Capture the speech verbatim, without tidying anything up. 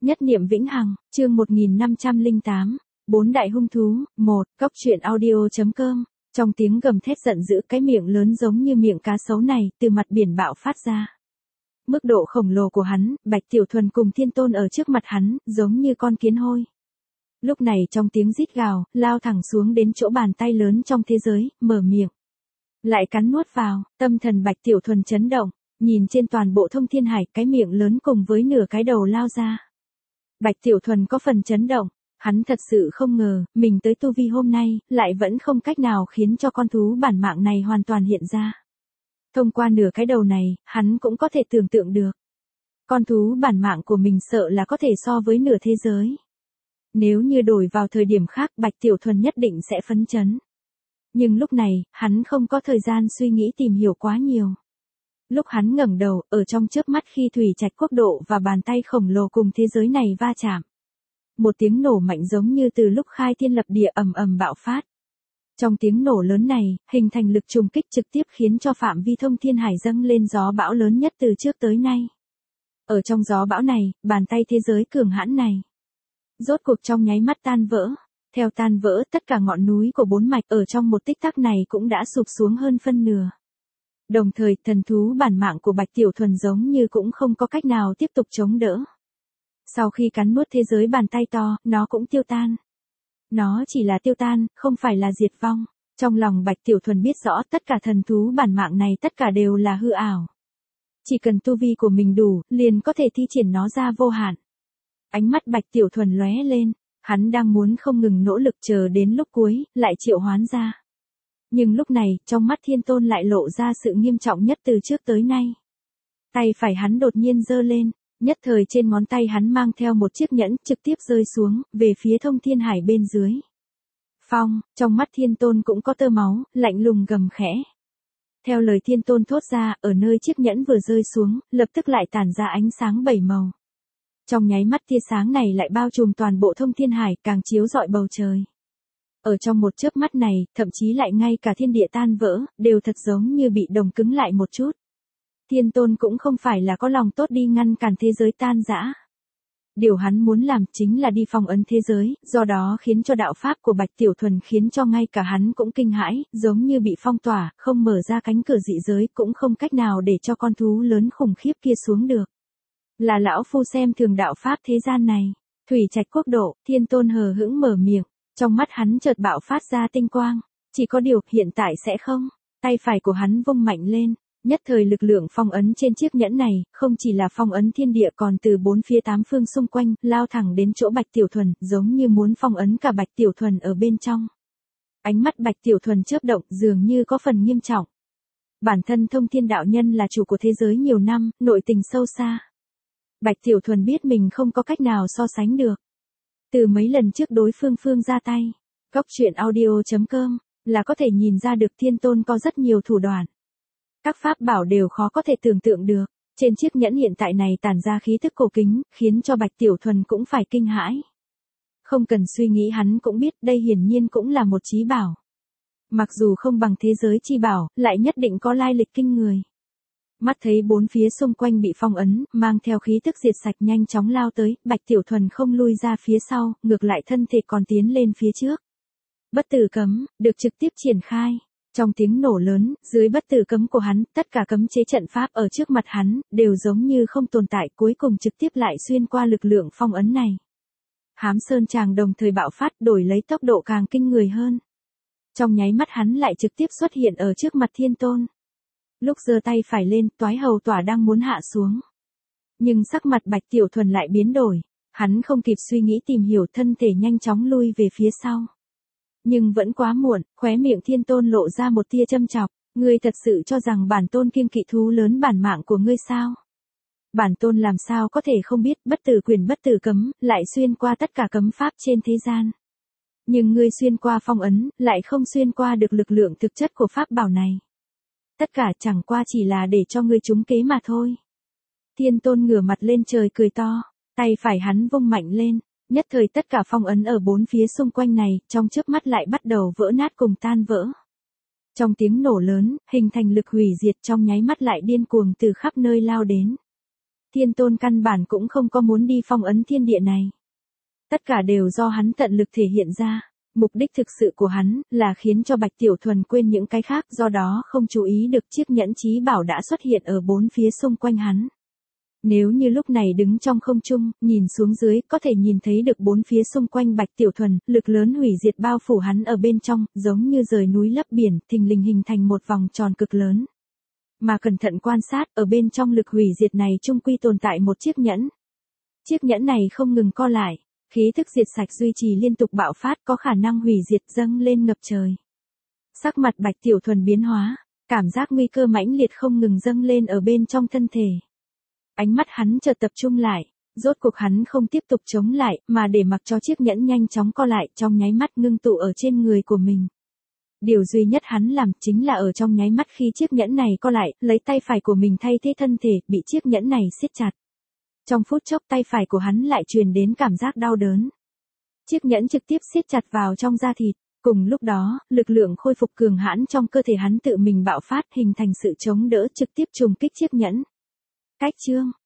Nhất niệm vĩnh hằng, chương một nghìn năm trăm lẻ tám, bốn đại hung thú, một, cốc truyện audio.com. Trong tiếng gầm thét giận dữ, cái miệng lớn giống như miệng cá sấu này, từ mặt biển bạo phát ra. Mức độ khổng lồ của hắn, Bạch Tiểu Thuần cùng Thiên Tôn ở trước mặt hắn, giống như con kiến hôi. Lúc này trong tiếng rít gào, lao thẳng xuống đến chỗ bàn tay lớn trong thế giới, mở miệng. Lại cắn nuốt vào, tâm thần Bạch Tiểu Thuần chấn động, nhìn trên toàn bộ thông thiên hải, cái miệng lớn cùng với nửa cái đầu lao ra. Bạch Tiểu Thuần có phần chấn động, hắn thật sự không ngờ, mình tới tu vi hôm nay, lại vẫn không cách nào khiến cho con thú bản mạng này hoàn toàn hiện ra. Thông qua nửa cái đầu này, hắn cũng có thể tưởng tượng được. Con thú bản mạng của mình sợ là có thể so với nửa thế giới. Nếu như đổi vào thời điểm khác, Bạch Tiểu Thuần nhất định sẽ phấn chấn. Nhưng lúc này, hắn không có thời gian suy nghĩ tìm hiểu quá nhiều. Lúc hắn ngẩng đầu, ở trong chớp mắt khi thủy trạch quốc độ và bàn tay khổng lồ cùng thế giới này va chạm. Một tiếng nổ mạnh giống như từ lúc khai thiên lập địa ầm ầm bạo phát. Trong tiếng nổ lớn này, hình thành lực trùng kích trực tiếp khiến cho phạm vi thông thiên hải dâng lên gió bão lớn nhất từ trước tới nay. Ở trong gió bão này, bàn tay thế giới cường hãn này, rốt cuộc trong nháy mắt tan vỡ. Theo tan vỡ, tất cả ngọn núi của bốn mạch ở trong một tích tắc này cũng đã sụp xuống hơn phân nửa. Đồng thời, thần thú bản mạng của Bạch Tiểu Thuần giống như cũng không có cách nào tiếp tục chống đỡ. Sau khi cắn nuốt thế giới bàn tay to, nó cũng tiêu tan. Nó chỉ là tiêu tan, không phải là diệt vong. Trong lòng Bạch Tiểu Thuần biết rõ tất cả thần thú bản mạng này tất cả đều là hư ảo. Chỉ cần tu vi của mình đủ, liền có thể thi triển nó ra vô hạn. Ánh mắt Bạch Tiểu Thuần lóe lên, hắn đang muốn không ngừng nỗ lực chờ đến lúc cuối, lại triệu hoán ra. Nhưng lúc này, trong mắt Thiên Tôn lại lộ ra sự nghiêm trọng nhất từ trước tới nay. Tay phải hắn đột nhiên giơ lên, nhất thời trên ngón tay hắn mang theo một chiếc nhẫn trực tiếp rơi xuống, về phía thông thiên hải bên dưới. Phong, trong mắt Thiên Tôn cũng có tơ máu, lạnh lùng gầm khẽ. Theo lời Thiên Tôn thốt ra, ở nơi chiếc nhẫn vừa rơi xuống, lập tức lại tản ra ánh sáng bảy màu. Trong nháy mắt tia sáng này lại bao trùm toàn bộ thông thiên hải, càng chiếu rọi bầu trời. Ở trong một chớp mắt này, thậm chí lại ngay cả thiên địa tan vỡ, đều thật giống như bị đồng cứng lại một chút. Thiên Tôn cũng không phải là có lòng tốt đi ngăn cản thế giới tan rã. Điều hắn muốn làm chính là đi phong ấn thế giới, do đó khiến cho đạo pháp của Bạch Tiểu Thuần khiến cho ngay cả hắn cũng kinh hãi, giống như bị phong tỏa, không mở ra cánh cửa dị giới, cũng không cách nào để cho con thú lớn khủng khiếp kia xuống được. Là lão phu xem thường đạo pháp thế gian này. Thủy trạch quốc độ, Thiên Tôn hờ hững mở miệng, trong mắt hắn chợt bạo phát ra tinh quang, chỉ có điều hiện tại sẽ không. Tay phải của hắn vung mạnh lên, nhất thời lực lượng phong ấn trên chiếc nhẫn này, không chỉ là phong ấn thiên địa còn từ bốn phía tám phương xung quanh, lao thẳng đến chỗ Bạch Tiểu Thuần, giống như muốn phong ấn cả Bạch Tiểu Thuần ở bên trong. Ánh mắt Bạch Tiểu Thuần chớp động, dường như có phần nghiêm trọng. Bản thân Thông Thiên đạo nhân là chủ của thế giới nhiều năm, nội tình sâu xa. Bạch Tiểu Thuần biết mình không có cách nào so sánh được. Từ mấy lần trước đối phương phương ra tay, cốc truyện audio.com, là có thể nhìn ra được Thiên Tôn có rất nhiều thủ đoạn. Các pháp bảo đều khó có thể tưởng tượng được. Trên chiếc nhẫn hiện tại này tản ra khí thức cổ kính, khiến cho Bạch Tiểu Thuần cũng phải kinh hãi. Không cần suy nghĩ hắn cũng biết đây hiển nhiên cũng là một chí bảo. Mặc dù không bằng thế giới chi bảo, lại nhất định có lai lịch kinh người. Mắt thấy bốn phía xung quanh bị phong ấn, mang theo khí tức diệt sạch nhanh chóng lao tới, Bạch Tiểu Thuần không lui ra phía sau, ngược lại thân thể còn tiến lên phía trước. Bất tử cấm, được trực tiếp triển khai. Trong tiếng nổ lớn, dưới bất tử cấm của hắn, tất cả cấm chế trận pháp ở trước mặt hắn, đều giống như không tồn tại, cuối cùng trực tiếp lại xuyên qua lực lượng phong ấn này. Hám Sơn Tràng đồng thời bạo phát, đổi lấy tốc độ càng kinh người hơn. Trong nháy mắt hắn lại trực tiếp xuất hiện ở trước mặt Thiên Tôn. Lúc giơ tay phải lên, toái hầu tỏa đang muốn hạ xuống. Nhưng sắc mặt Bạch Tiểu Thuần lại biến đổi, hắn không kịp suy nghĩ tìm hiểu, thân thể nhanh chóng lui về phía sau. Nhưng vẫn quá muộn, khóe miệng Thiên Tôn lộ ra một tia châm chọc, ngươi thật sự cho rằng bản tôn kiêng kỵ thú lớn bản mạng của ngươi sao? Bản tôn làm sao có thể không biết, bất tử quyền bất tử cấm, lại xuyên qua tất cả cấm pháp trên thế gian. Nhưng ngươi xuyên qua phong ấn, lại không xuyên qua được lực lượng thực chất của pháp bảo này. Tất cả chẳng qua chỉ là để cho ngươi trúng kế mà thôi. Thiên Tôn ngửa mặt lên trời cười to, tay phải hắn vung mạnh lên, nhất thời tất cả phong ấn ở bốn phía xung quanh này, trong chớp mắt lại bắt đầu vỡ nát cùng tan vỡ. Trong tiếng nổ lớn, hình thành lực hủy diệt trong nháy mắt lại điên cuồng từ khắp nơi lao đến. Thiên Tôn căn bản cũng không có muốn đi phong ấn thiên địa này. Tất cả đều do hắn tận lực thể hiện ra. Mục đích thực sự của hắn là khiến cho Bạch Tiểu Thuần quên những cái khác, do đó không chú ý được chiếc nhẫn chí bảo đã xuất hiện ở bốn phía xung quanh hắn. Nếu như lúc này đứng trong không trung, nhìn xuống dưới, có thể nhìn thấy được bốn phía xung quanh Bạch Tiểu Thuần, lực lớn hủy diệt bao phủ hắn ở bên trong, giống như rời núi lấp biển, thình lình hình thành một vòng tròn cực lớn. Mà cẩn thận quan sát, ở bên trong lực hủy diệt này chung quy tồn tại một chiếc nhẫn. Chiếc nhẫn này không ngừng co lại, khí thức diệt sạch duy trì liên tục bạo phát, có khả năng hủy diệt dâng lên ngập trời. Sắc mặt Bạch Tiểu Thuần biến hóa, cảm giác nguy cơ mãnh liệt không ngừng dâng lên ở bên trong thân thể. Ánh mắt hắn chợt tập trung lại, rốt cuộc hắn không tiếp tục chống lại, mà để mặc cho chiếc nhẫn nhanh chóng co lại, trong nháy mắt ngưng tụ ở trên người của mình. Điều duy nhất hắn làm chính là ở trong nháy mắt khi chiếc nhẫn này co lại, lấy tay phải của mình thay thế thân thể, bị chiếc nhẫn này siết chặt. Trong phút chốc tay phải của hắn lại truyền đến cảm giác đau đớn. Chiếc nhẫn trực tiếp siết chặt vào trong da thịt. Cùng lúc đó, lực lượng khôi phục cường hãn trong cơ thể hắn tự mình bạo phát, hình thành sự chống đỡ trực tiếp trùng kích chiếc nhẫn. Cách chương